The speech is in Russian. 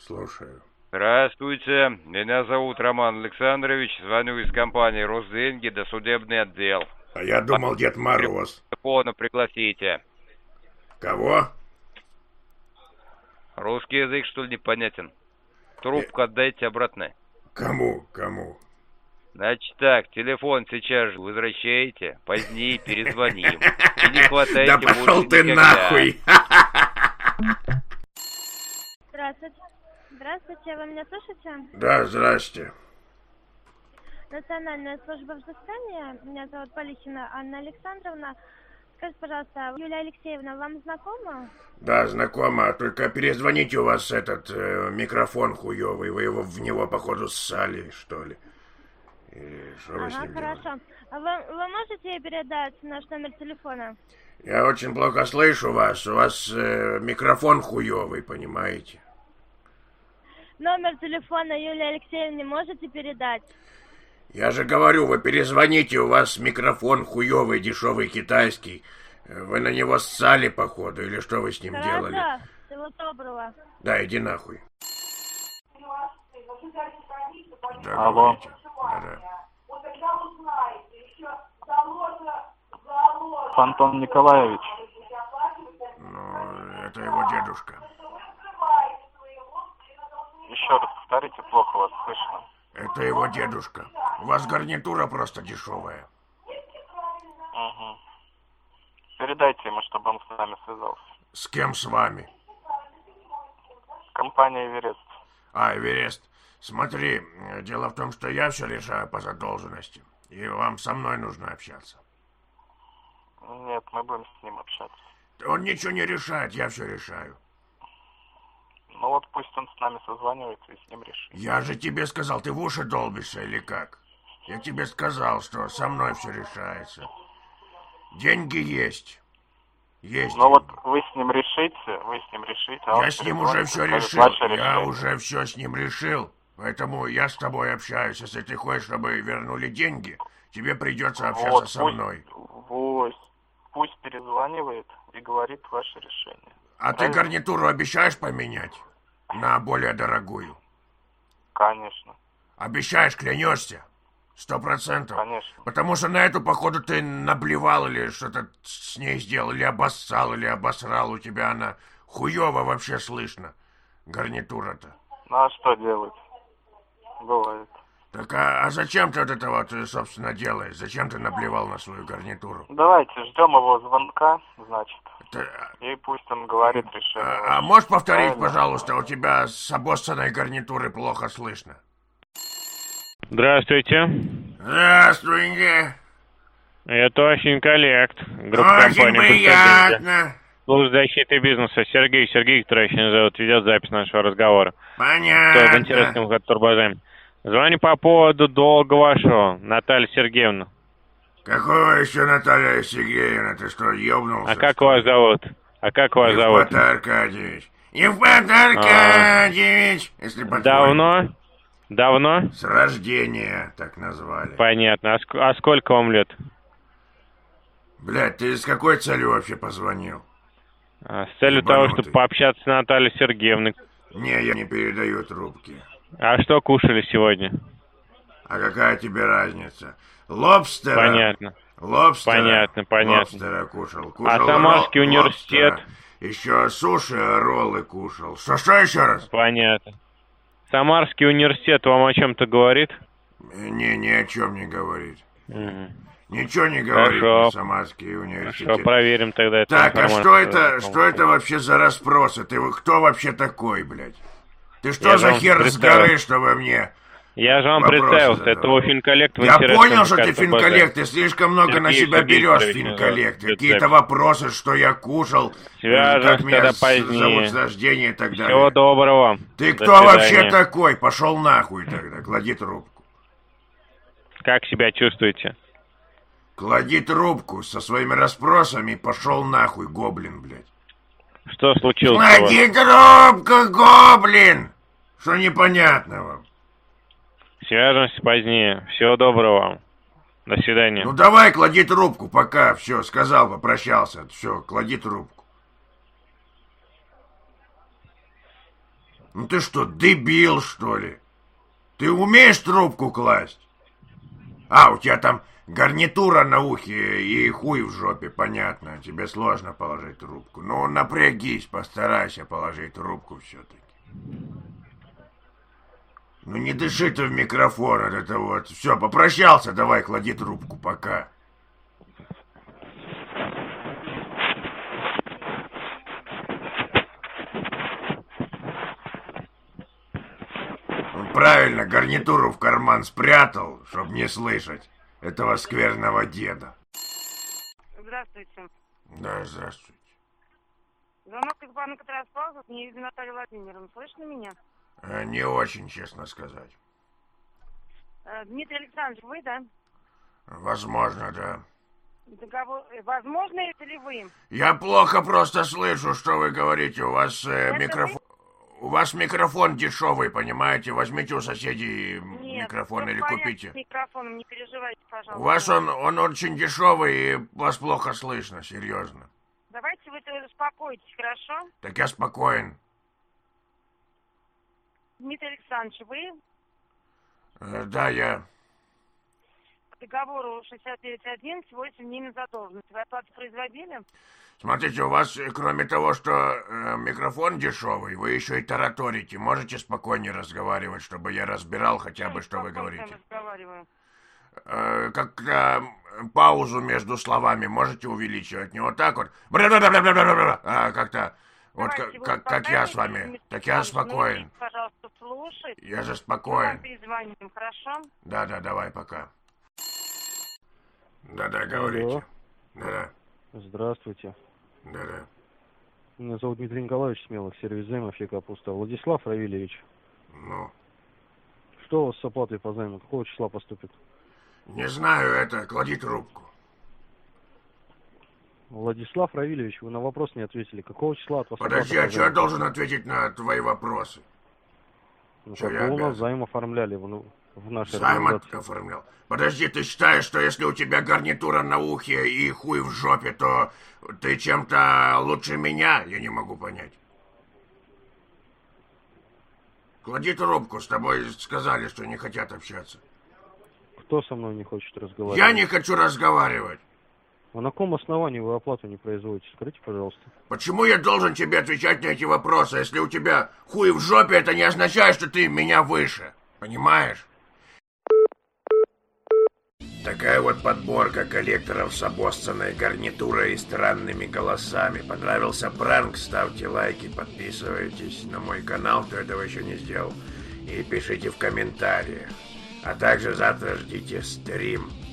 Слушаю. Здравствуйте, меня зовут Роман Александрович, звоню из компании «Росденьги», досудебный отдел. А я думал, Дед Мороз. По телефону пригласите. Кого? Русский язык, что ли, непонятен? Трубку отдайте обратно. Кому? Значит так, телефон сейчас же возвращаете, позднее перезвоним. И не хватайте Да больше пошел ты никогда. нахуй! Здравствуйте. Здравствуйте, вы меня слышите? Да, здрасте. Национальная служба взыскания. Меня зовут Полихина Анна Александровна. Скажите, пожалуйста, Юлия Алексеевна вам знакома? Да, знакомо, только перезвоните, у вас этот микрофон хуёвый, вы его в него, походу, ссали, что ли. Или что вы с ним Хорошо. делаете? А вы можете передать наш номер телефона? Я очень плохо слышу вас, у вас микрофон хуёвый, понимаете? Номер телефона Юлии Алексеевны можете передать? Я же говорю, вы перезвоните, у вас микрофон хуёвый, дешевый китайский. Вы на него ссали, походу, или что вы с ним делали? Хорошо. Всего доброго. Да, иди нахуй. Да, Алло. говорите. Да. Антон Николаевич. Ну, это его дедушка. Еще раз повторите, плохо вас слышно. Это его дедушка. У вас гарнитура просто дешевая. Угу. Передайте ему, чтобы он с нами связался. С кем с вами? Компания «Эверест». А, Эверест. Смотри, дело в том, что я все решаю по задолженности. И вам со мной нужно общаться. Нет, мы будем с ним общаться. Он ничего не решает, я все решаю. Ну вот пусть он с нами созванивается и с ним решит. Я же тебе сказал, ты в уши долбишься или как? Я тебе сказал, что со мной все решается. Деньги есть. Есть. Ну вот деньги. вы с ним решите, а он Я с ним уже перезвонит и все скажет решил. ваше Я решение. уже все с ним решил. Поэтому я с тобой общаюсь. Если ты хочешь, чтобы вернули деньги, тебе придется общаться Вот, со мной. пусть перезванивает и говорит ваше решение. А ты Правильно? гарнитуру обещаешь поменять на более дорогую? Конечно, Обещаешь, клянешься? 100%. конечно. Потому что на эту, походу, ты наблевал или что-то с ней сделал, или обоссал, или обосрал. У тебя она хуёво вообще слышно. Гарнитура-то. Ну а что делать? Бывает. Так а зачем ты вот это вот, собственно, делаешь? Зачем ты наблевал на свою гарнитуру? Давайте ждем его звонка, значит. Это- И пусть он говорит решение. А можешь повторить, Правильно? пожалуйста, у тебя с обоссанной гарнитуры плохо слышно. Здравствуйте. Здравствуйте. Это очень коллект. Группа Очень компании приятно. Служба защиты бизнеса. Сергей Викторович меня зовут. Ведет запись нашего разговора. Кто в Понятно. интересном турбозайме. Звоню по поводу долга вашего, Наталья Сергеевна. Какого еще Наталья Сергеевна? Ты что, ёбнулся? А как что вас ли? зовут? Евпат Аркадьевич. Евпат Аркадьевич. Если по-твоему. Давно? С рождения так назвали. Понятно. А сколько вам лет? Блядь, ты с какой целью вообще позвонил? С целью того, Ебанутый. чтобы пообщаться с Натальей Сергеевной. Не, я не передаю трубки. А что кушали сегодня? А какая тебе разница? Лобстера. Понятно. Лобстера. Понятно. Лобстера кушал. А Самарский университет? Лобстера. Еще суши, роллы кушал. Что еще раз? Понятно. Самарский университет вам о чем-то говорит? Не, ни о чем не говорит. Мгм. Ничего не говорит Хорошо. про Самарский университет. Хорошо, проверим тогда эту Так, а информацию. что это вообще за расспросы? Ты кто вообще такой, блядь? Ты что Я за вам хер с представил. горы, чтобы мне... Я же вам вопросы представился, задавал? это Финколлект. Я понял, что ты финколлект, ты слишком много на Сергей себя берешь, Викторович, финколлект. да, Какие-то запись. вопросы, что я кушал, Свяжемся как меня тогда позднее. зовут с рождения и так Всего далее. доброго. Ты До кто вообще свидания. такой? Пошел нахуй тогда, клади трубку. Как себя чувствуете? Клади трубку со своими расспросами и пошел нахуй, гоблин, блядь. Что случилось у вас? Клади трубку, гоблин! Что непонятного? Свяжемся позднее. Всего доброго вам. До свидания. Ну давай, клади трубку, пока, все, сказал, попрощался, все, клади трубку. Ну ты что, дебил, что ли? Ты умеешь трубку класть? А, у тебя там гарнитура на ухе и хуй в жопе, понятно. Тебе сложно положить трубку. Ну, напрягись, постарайся положить трубку все-таки. Ну, не дыши ты в микрофон, это вот. Все, попрощался, давай, клади трубку, пока. Правильно, гарнитуру в карман спрятал, чтоб не слышать этого скверного деда. Здравствуйте. Да, здравствуйте. Звонок из банка Трансплаза, не видно Наталья Владимировна. Слышно меня? Не очень, честно сказать. Дмитрий Александрович, вы, да? Возможно, да. Договор... Возможно, это ли вы? Я плохо просто слышу, что вы говорите. У вас микрофон... У вас микрофон дешевый, понимаете? Возьмите у соседей микрофон или купите. С микрофоном, не переживайте, пожалуйста. У вас он очень дешевый, и вас плохо слышно, серьезно. Давайте вы успокойтесь, хорошо? Так я спокоен. Дмитрий Александрович, вы? Да, я. По договору 69.11, 8 дней на задолженность. Вы оплату производили? Смотрите, у вас, кроме того, что микрофон дешевый, вы еще и тараторите. Можете спокойнее разговаривать, чтобы я разбирал хотя бы, что вы говорите? Разговариваю. Как паузу между словами можете увеличивать? Не вот так вот. Как-то. Вот как я с вами. Так я спокоен. Пожалуйста, слушайте. Я же спокоен. Мы перезвоним, хорошо? Да, давай, пока. Да, говорите. Да. Здравствуйте. Да. Меня зовут Дмитрий Николаевич Смелых, сервис займов и Капуста. Владислав Равильевич. Ну? Что у вас с оплатой по займу? Какого числа поступит? Не знаю, клади трубку. Владислав Равильевич, вы на вопрос не ответили. Какого числа от вас Подожди, а что я должен ответить на твои вопросы? Ну, как бы у нас займ оформляли в нашей организации. Займ оформлял. Подожди, ты считаешь, что если у тебя гарнитура на ухе и хуй в жопе, то ты чем-то лучше меня? Я не могу понять. Клади трубку, с тобой сказали, что не хотят общаться. Кто со мной не хочет разговаривать? Я не хочу разговаривать. А на каком основании вы оплату не производите? Скажите, пожалуйста. Почему я должен тебе отвечать на эти вопросы? Если у тебя хуй в жопе, это не означает, что ты меня выше. Понимаешь? Такая вот подборка коллекторов с обоссанной гарнитурой и странными голосами. Понравился пранк? Ставьте лайки, подписывайтесь на мой канал, кто этого еще не сделал. И пишите в комментариях. А также завтра ждите стрим